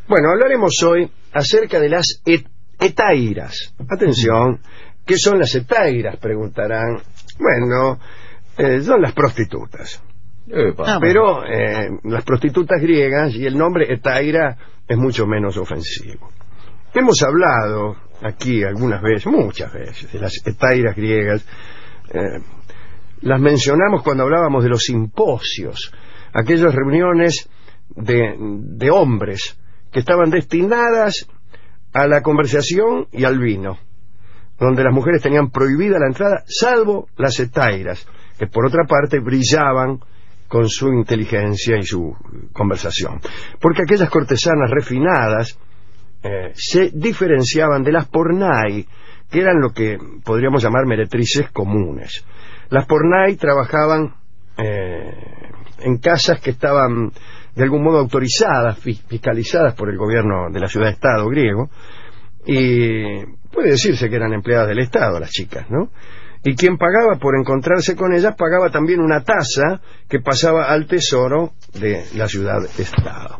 Bueno, hablaremos hoy acerca de las etairas. Atención, ¿qué son las etairas? Preguntarán. Bueno, son las prostitutas. Pero las prostitutas griegas, y el nombre etaira es mucho menos ofensivo. Hemos hablado aquí algunas veces, muchas veces, de las etairas griegas. Las mencionamos cuando hablábamos de los simposios, aquellas reuniones de hombres que estaban destinadas a la conversación y al vino, donde las mujeres tenían prohibida la entrada, salvo las etairas, que por otra parte brillaban con su inteligencia y su conversación, porque aquellas cortesanas refinadas se diferenciaban de las pornai, que eran lo que podríamos llamar meretrices comunes. Las pornai trabajaban en casas que estaban de algún modo autorizadas, fiscalizadas por el gobierno de la ciudad-estado griego, y puede decirse que eran empleadas del Estado las chicas, ¿no? Y quien pagaba por encontrarse con ellas pagaba también una tasa que pasaba al tesoro de la ciudad-estado.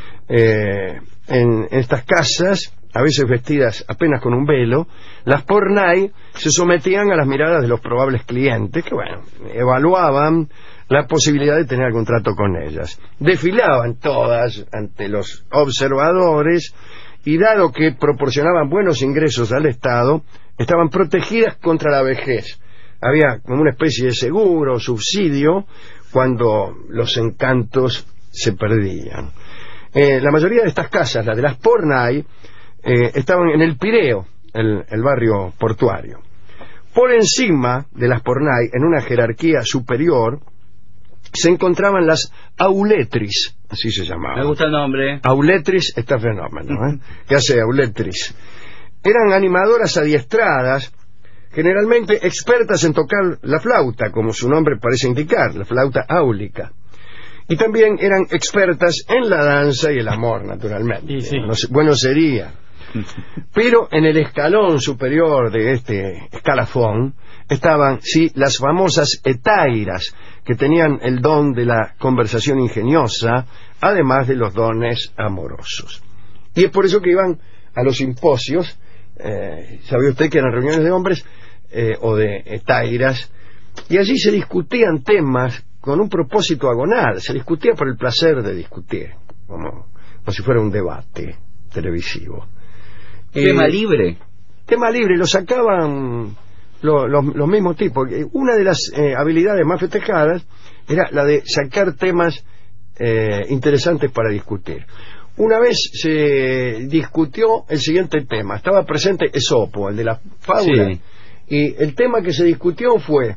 En estas casas, a veces vestidas apenas con un velo, las pornai se sometían a las miradas de los probables clientes, que bueno, evaluaban la posibilidad de tener algún trato con ellas. Desfilaban todas ante los observadores y, dado que proporcionaban buenos ingresos al Estado, estaban protegidas contra la vejez. Había como una especie de seguro, subsidio, cuando los encantos se perdían. La mayoría de estas casas, las de las pornai, estaban en el Pireo, el barrio portuario. Por encima de las pornai, en una jerarquía superior, se encontraban las auletris, así se llamaban. Me gusta el nombre. Auletris está fenómeno, ¿eh? ¿Qué hace auletris? Eran animadoras adiestradas, generalmente expertas en tocar la flauta, como su nombre parece indicar, la flauta áulica. Y también eran expertas en la danza y el amor, naturalmente. Sí. Bueno sería. Pero en el escalón superior de este escalafón estaban, sí, las famosas etairas, que tenían el don de la conversación ingeniosa, además de los dones amorosos. Y es por eso que iban a los simposios. ¿Sabía usted que eran reuniones de hombres o de etairas? Y allí se discutían temas con un propósito agonal. Se discutía por el placer de discutir, como si fuera un debate televisivo. ¿Tema libre? Tema libre, lo sacaban los mismos tipos. Una de las habilidades más festejadas era la de sacar temas interesantes para discutir. Una vez se discutió el siguiente tema. Estaba presente Esopo, el de la fábula, sí. Y el tema que se discutió fue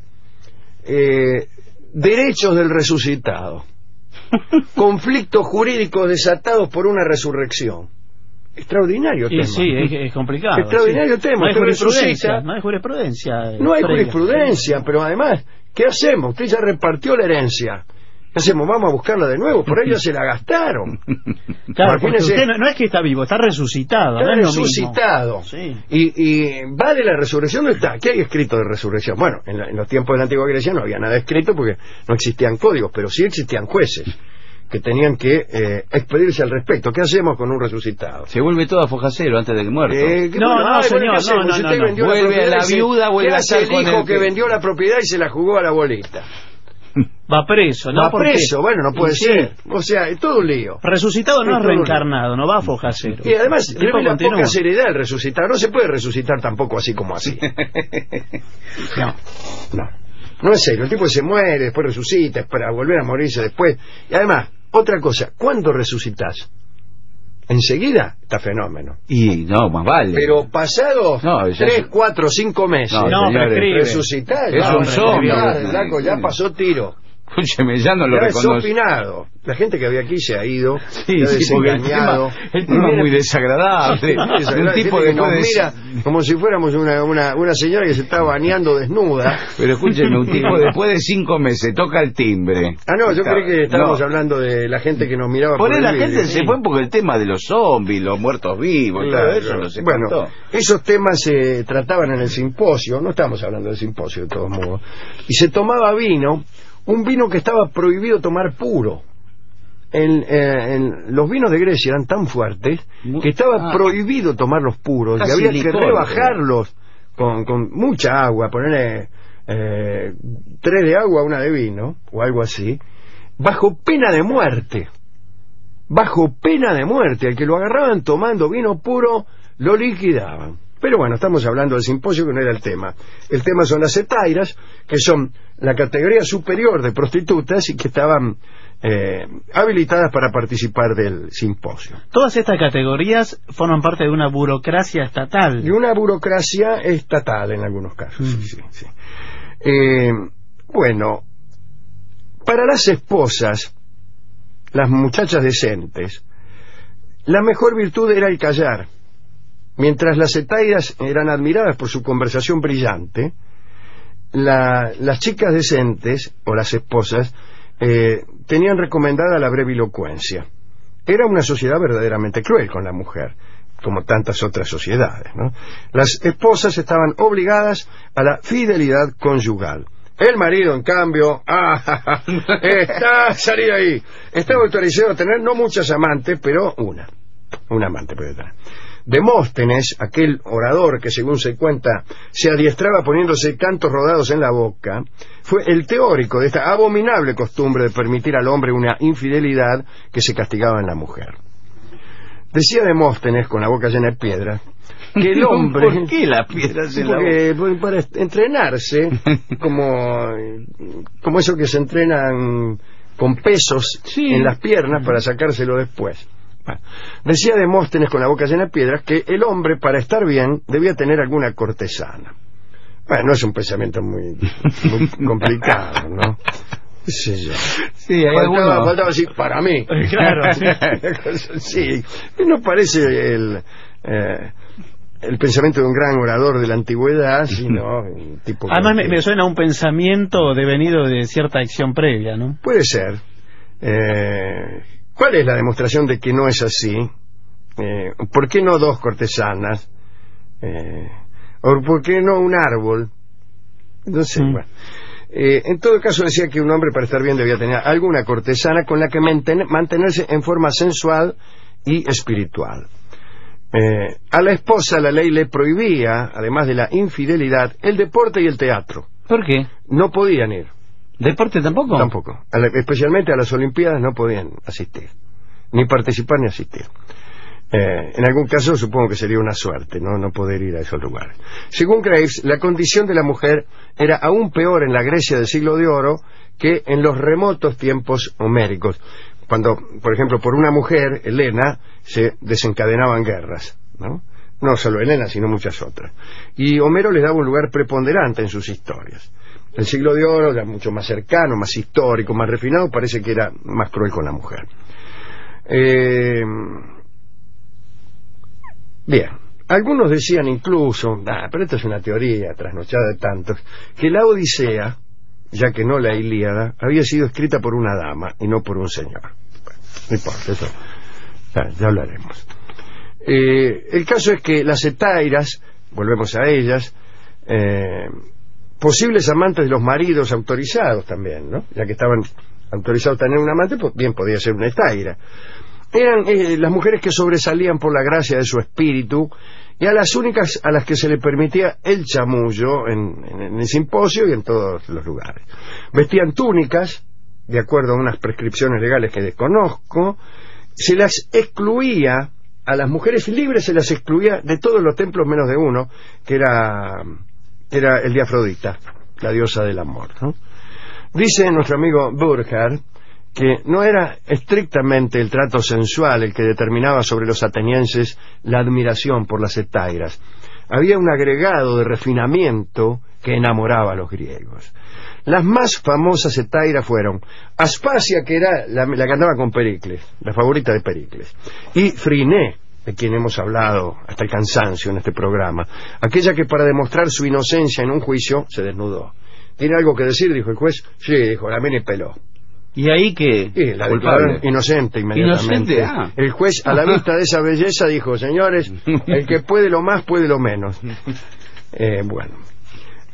derechos del resucitado, conflictos jurídicos desatados por una resurrección. Extraordinario tema. Sí, es complicado. Extraordinario tema. No hay jurisprudencia. No hay jurisprudencia. No hay jurisprudencia, pero además, ¿qué hacemos? Usted ya repartió la herencia. ¿Qué hacemos? ¿Vamos a buscarla de nuevo? Por ahí ya se la gastaron. Claro, porque usted no es que está vivo, está resucitado. Está no resucitado. Sí. Y va de la resurrección, ¿no está? ¿Qué hay escrito de resurrección? Bueno, en los tiempos de la antigua Grecia no había nada escrito porque no existían códigos, pero sí existían jueces que tenían que expedirse al respecto. ¿Qué hacemos con un resucitado? Se vuelve todo a fojacero antes de que muerto. Señor, no. Vuelve a la viuda, vuelve a estar con el hijo que vendió la propiedad y se la jugó a la bolita. Va preso, ¿no? Va preso, bueno, no puede ser. O sea, es todo un lío. Resucitado no es reencarnado, no va a fojacero. Y además, revela poca seriedad el resucitar. No se puede resucitar tampoco así como así. No es serio. El tipo se muere, después resucita, para volver a morirse después. Y además, otra cosa, ¿cuándo resucitas? ¿Enseguida? Está fenómeno. Y no, más vale. Pero pasados 3, 4, 5 meses, resucitar. Es un zombie. Ya pasó tiro. Escúcheme, ya no lo reconoce. La gente que había aquí se ha ido, sí, porque el tema es muy desagradable. Un tipo que nos mira como si fuéramos una señora que se está bañando desnuda. Pero escúcheme, un tipo después de 5 meses toca el timbre. No, yo creí que estábamos hablando de la gente que nos miraba por la gente se fue porque el tema de los zombies, los muertos vivos, todo eso no se bueno, esos temas se trataban en el simposio. No estamos hablando del simposio de todos modos. Y se tomaba vino, un vino que estaba prohibido tomar puro. los vinos de Grecia eran tan fuertes que estaba prohibido tomarlos puros y había que rebajarlos con mucha agua, ponerle 3 de agua, 1 de vino o algo así, bajo pena de muerte. Bajo pena de muerte. Al que lo agarraban tomando vino puro lo liquidaban. Pero bueno, estamos hablando del simposio, que no era el tema. El tema son las hetairas, que son la categoría superior de prostitutas y que estaban habilitadas para participar del simposio. Todas estas categorías forman parte de una burocracia estatal. Y una burocracia estatal en algunos casos. Sí. Bueno, para las esposas, las muchachas decentes, la mejor virtud era el callar. Mientras las hetairas eran admiradas por su conversación brillante, las chicas decentes, o las esposas, tenían recomendada la brevilocuencia. Era una sociedad verdaderamente cruel con la mujer, como tantas otras sociedades, ¿no? Las esposas estaban obligadas a la fidelidad conyugal. El marido, en cambio, salí ahí. Estaba autorizado a tener no muchas amantes, pero una amante puede tener. Demóstenes, aquel orador que según se cuenta se adiestraba poniéndose cantos rodados en la boca, fue el teórico de esta abominable costumbre de permitir al hombre una infidelidad que se castigaba en la mujer. Decía Demóstenes, con la boca llena de piedras, que el hombre... ¿Por qué las piedras en la boca? Para entrenarse, como eso que se entrenan con pesos en las piernas para sacárselo después. Decía Demóstenes, con la boca llena de piedras, que el hombre, para estar bien, debía tener alguna cortesana. Bueno, no es un pensamiento muy complicado, ¿no? Sí, faltaba decir, para mí. Claro. Sí, no parece el pensamiento de un gran orador de la antigüedad, sino un tipo... Además me suena a un pensamiento devenido de cierta acción previa, ¿no? Puede ser. ¿Cuál es la demostración de que no es así? ¿Por qué no 2 cortesanas? ¿O por qué no un árbol? No sé, bueno. En todo caso decía que un hombre para estar bien debía tener alguna cortesana con la que mantenerse en forma sensual y espiritual. A la esposa la ley le prohibía, además de la infidelidad, el deporte y el teatro. ¿Por qué? No podían ir. ¿Deporte tampoco? Tampoco. Especialmente a las Olimpiadas no podían asistir. Ni participar ni asistir. En algún caso supongo que sería una suerte, no poder ir a esos lugares. Según Graves, la condición de la mujer era aún peor en la Grecia del siglo de oro que en los remotos tiempos homéricos, cuando, por ejemplo, por una mujer, Helena, se desencadenaban guerras, ¿no? No solo Helena, sino muchas otras. Y Homero les daba un lugar preponderante en sus historias. El siglo de oro era mucho más cercano, más histórico, más refinado, parece que era más cruel con la mujer. Bien, algunos decían incluso, pero esto es una teoría trasnochada de tantos, que la Odisea, ya que no la Ilíada, había sido escrita por una dama y no por un señor. Bueno, no importa, eso ya hablaremos. El caso es que las hetairas, volvemos a ellas, posibles amantes de los maridos autorizados también, ¿no? Ya que estaban autorizados a tener un amante, pues bien podía ser una hetaira. Eran las mujeres que sobresalían por la gracia de su espíritu y a las únicas a las que se le permitía el chamullo en el simposio y en todos los lugares. Vestían túnicas, de acuerdo a unas prescripciones legales que desconozco, se las excluía, a las mujeres libres se las excluía de todos los templos menos de uno, que era el de Afrodita, la diosa del amor, ¿no? Dice nuestro amigo Burckhardt que no era estrictamente el trato sensual el que determinaba sobre los atenienses la admiración por las hetairas. Había un agregado de refinamiento que enamoraba a los griegos. Las más famosas hetairas fueron Aspasia, que era la que andaba con Pericles, la favorita de Pericles, y Friné, de quien hemos hablado hasta el cansancio en este programa, aquella que para demostrar su inocencia en un juicio se desnudó. ¿Tiene algo que decir?, dijo el juez. Sí, dijo, la mina y peló. ¿Y ahí qué? Sí, la declararon inocente inmediatamente. ¿Inocente? El juez, a la vista de esa belleza, dijo, señores, el que puede lo más, puede lo menos. Bueno.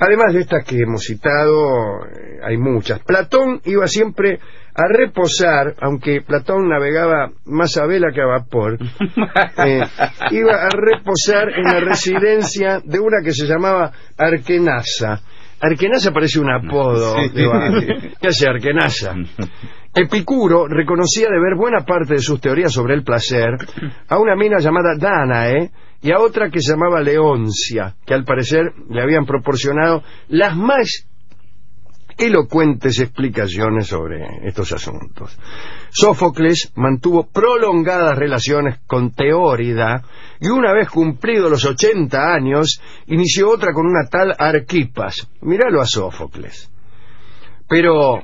Además de estas que hemos citado, hay muchas. Platón iba siempre a reposar, aunque Platón navegaba más a vela que a vapor, iba a reposar en la residencia de una que se llamaba Arquenasa. Arquenasa parece un apodo de barrio. ¿Qué hace Arquenasa? Epicuro reconocía deber buena parte de sus teorías sobre el placer a una mina llamada Dánae y a otra que se llamaba Leoncia, que al parecer le habían proporcionado las más elocuentes explicaciones sobre estos asuntos. Sófocles mantuvo prolongadas relaciones con Teórida y una vez cumplidos los 80 años inició otra con una tal Arquipas. Míralo a Sófocles. Pero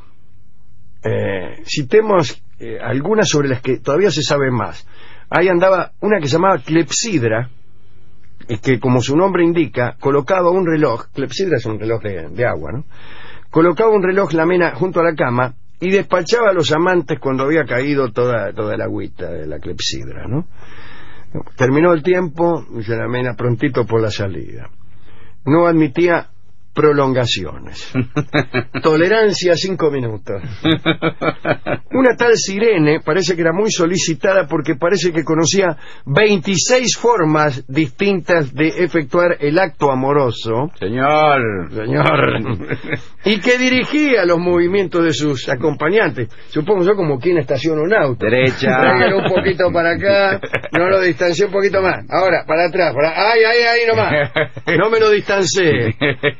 citemos algunas sobre las que todavía se sabe más. Ahí andaba una que se llamaba Clepsidra, que como su nombre indica colocaba un reloj. Clepsidra es un reloj de agua, ¿no? Colocaba un reloj la mena junto a la cama y despachaba a los amantes cuando había caído toda la agüita de la clepsidra, ¿no? Terminó el tiempo, dice la mena, prontito por la salida. No admitía prolongaciones. Tolerancia 5 minutos. Una tal Sirene parece que era muy solicitada porque parece que conocía 26 formas distintas de efectuar el acto amoroso. Señor. Y que dirigía los movimientos de sus acompañantes. Supongo yo como quien estaciona un auto. Derecha. Un poquito para acá, no lo distancié un poquito más. Ahora, para atrás, ahí nomás. No me lo distancié.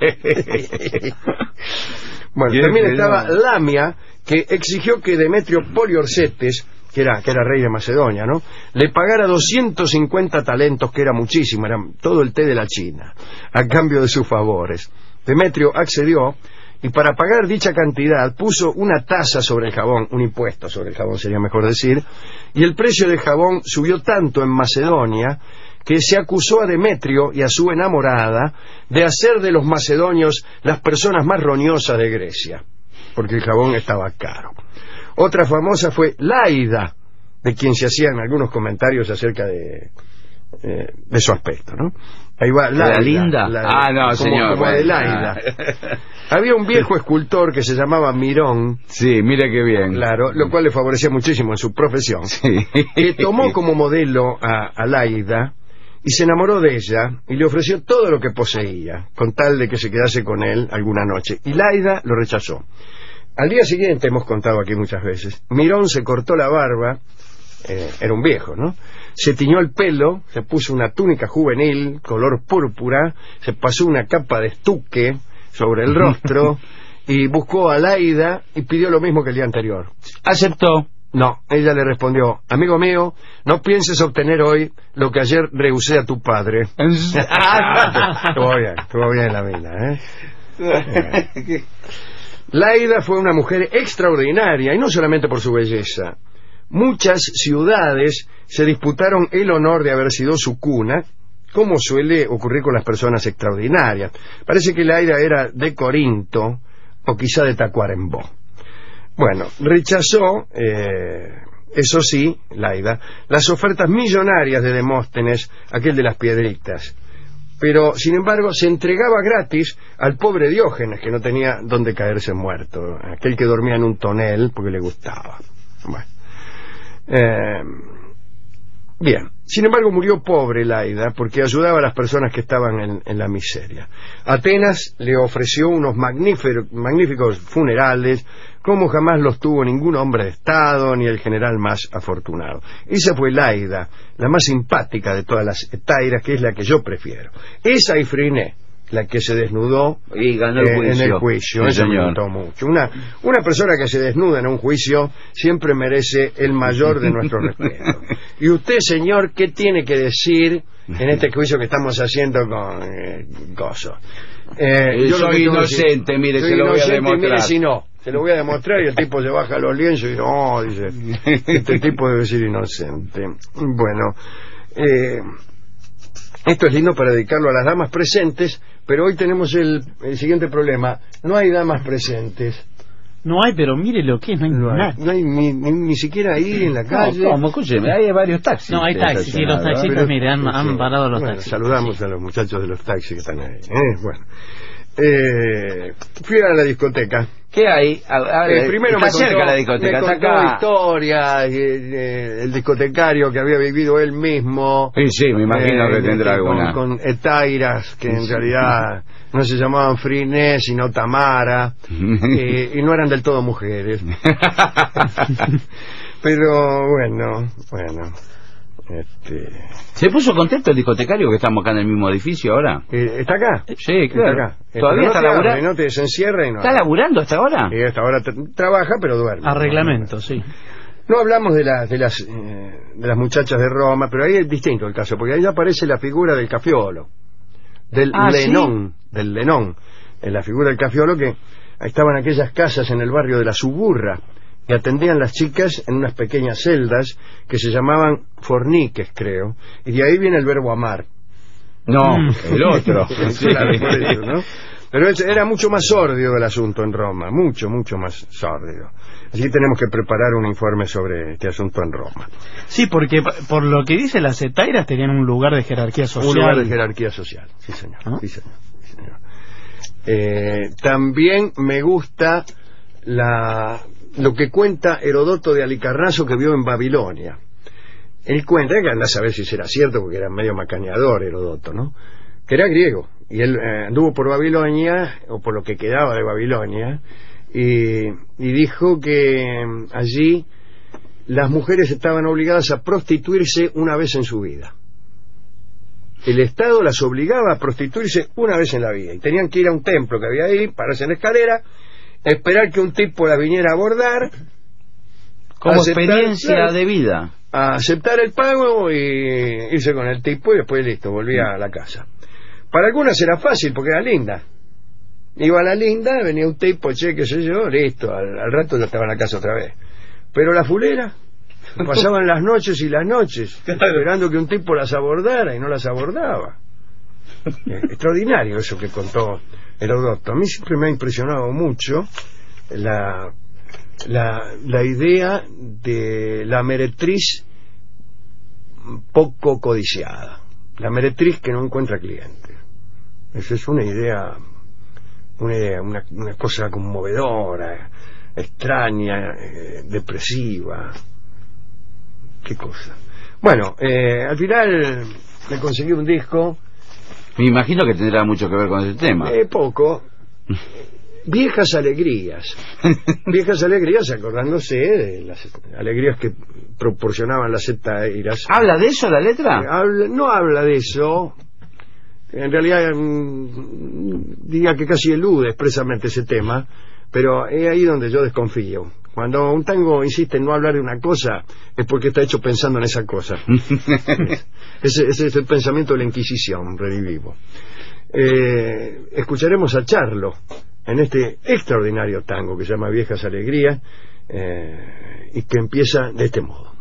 Bueno, también estaba Lamia, que exigió que Demetrio Poliorcetes, que era rey de Macedonia, ¿no?, le pagara 250 talentos, que era muchísimo, era todo el té de la China, a cambio de sus favores. Demetrio accedió y para pagar dicha cantidad puso una tasa sobre el jabón, un impuesto sobre el jabón sería mejor decir, y el precio del jabón subió tanto en Macedonia que se acusó a Demetrio y a su enamorada de hacer de los macedonios las personas más roñosas de Grecia, porque el jabón estaba caro. Otra famosa fue Laida, de quien se hacían algunos comentarios acerca de su aspecto, ¿no? Ahí va Laida, ¿la linda? No, señor. Como de Laida. Había un viejo escultor que se llamaba Mirón. Sí, mira qué bien. Claro, lo cual le favorecía muchísimo en su profesión. Sí. Que tomó como modelo a Laida y se enamoró de ella y le ofreció todo lo que poseía con tal de que se quedase con él alguna noche, y Laida lo rechazó. Al día siguiente, hemos contado aquí muchas veces, Mirón se cortó la barba, era un viejo, ¿no? Se tiñó el pelo, se puso una túnica juvenil color púrpura, se pasó una capa de estuque sobre el rostro y buscó a Laida y pidió lo mismo que el día anterior. Aceptó. No, ella le respondió: amigo mío, no pienses obtener hoy lo que ayer rehusé a tu padre. Estuvo bien la mina, ¿eh? Laida fue una mujer extraordinaria, y no solamente por su belleza. Muchas ciudades se disputaron el honor de haber sido su cuna, como suele ocurrir con las personas extraordinarias. Parece que Laida era de Corinto, o quizá de Tacuarembó. Bueno, rechazó, eso sí, Laida, las ofertas millonarias de Demóstenes, aquel de las piedritas. Pero, sin embargo, se entregaba gratis al pobre Diógenes, que no tenía dónde caerse muerto, aquel que dormía en un tonel porque le gustaba. Bueno. Bien, sin embargo murió pobre Laida porque ayudaba a las personas que estaban en la miseria. Atenas le ofreció unos magníficos funerales como jamás los tuvo ningún hombre de Estado ni el general más afortunado. Esa fue Laida, la más simpática de todas las hetairas, que es la que yo prefiero. Esa y Friné, la que se desnudó y ganó el juicio. En el juicio. Sí, eso me gustó mucho. Una persona que se desnuda en un juicio siempre merece el mayor de nuestro respeto. Y usted, señor, ¿qué tiene que decir en este juicio que estamos haciendo con Gozo? Yo soy inocente, mire, se lo voy a demostrar. Mire, si no, se lo voy a demostrar, y el tipo se baja los lienzos y no, dice, este tipo debe ser inocente. Bueno, esto es lindo para dedicarlo a las damas presentes, pero hoy tenemos el siguiente problema: no hay damas presentes. No hay, pero mire lo que es, no hay nada. No hay ni siquiera ahí en la calle. No, ¿cómo? Escúcheme, hay varios taxis. No, hay taxis, sí, los taxistas, mire, han parado los taxis. Saludamos a los muchachos de los taxis que están ahí. Bueno. Fui a la discoteca. ¿Qué hay? Primero está me cerca contó, la discoteca. me contó historias, el discotecario que había vivido él mismo. Sí, me imagino que tendrá alguna. Con etairas que en realidad no se llamaban Friné, sino Tamara, y no eran del todo mujeres. Pero bueno. ¿Se puso contento el discotecario que estamos acá en el mismo edificio ahora? ¿Está acá? Sí, claro. Está acá. ¿Todavía está laburando? No te desencierra y no. ¿Está laburando hasta ahora? Y hasta ahora trabaja, pero duerme. A reglamento, sí. No hablamos de las muchachas de Roma, pero ahí es distinto el caso, porque ahí aparece la figura del Cafiolo, del Lenón, ¿sí? Del Lenón, en la figura del Cafiolo, que estaban aquellas casas en el barrio de la Suburra, que atendían las chicas en unas pequeñas celdas que se llamaban forniques, creo, y de ahí viene el verbo amar. No, el otro. Claro, por eso, ¿no? Pero era mucho más sórdido el asunto en Roma, mucho más sórdido. Así que tenemos que preparar un informe sobre este asunto en Roma. Sí, porque por lo que dice, las etairas tenían un lugar de jerarquía social. Un lugar de jerarquía social, sí señor. ¿Ah? Sí, señor. Sí, señor. También me gusta lo que cuenta Herodoto de Halicarnaso, que vio en Babilonia. Él cuenta, que anda a saber si será cierto, porque era medio macaneador Herodoto, ¿no? Que era griego, y él anduvo por Babilonia, o por lo que quedaba de Babilonia, y dijo que allí las mujeres estaban obligadas a prostituirse una vez en su vida. El Estado las obligaba a prostituirse una vez en la vida, y tenían que ir a un templo que había ahí, pararse en la escalera, esperar que un tipo la viniera a abordar, como experiencia de vida, a aceptar el pago y irse con el tipo, y después listo, volvía a la casa. Para algunas era fácil porque era linda. Iba a la linda, venía un tipo, qué sé yo, listo, al rato ya estaba en la casa otra vez. Pero la fulera pasaban las noches y las noches esperando que un tipo las abordara y no las abordaba. Extraordinario eso que contó Herodoto. A mí siempre me ha impresionado mucho la idea de la meretriz poco codiciada, la meretriz que no encuentra clientes. Esa es una idea, una cosa conmovedora, extraña, depresiva. Qué cosa. Bueno, al final me conseguí un disco. Me imagino que tendrá mucho que ver con ese tema. Poco. Viejas alegrías. Viejas alegrías, acordándose de las alegrías que proporcionaban las etairas. ¿Habla de eso la letra? No habla de eso. En realidad diría que casi elude expresamente ese tema, pero es ahí donde yo desconfío. Cuando un tango insiste en no hablar de una cosa, es porque está hecho pensando en esa cosa. Ese es el pensamiento de la Inquisición, redivivo. Escucharemos a Charlo en este extraordinario tango que se llama Viejas Alegrías, y que empieza de este modo.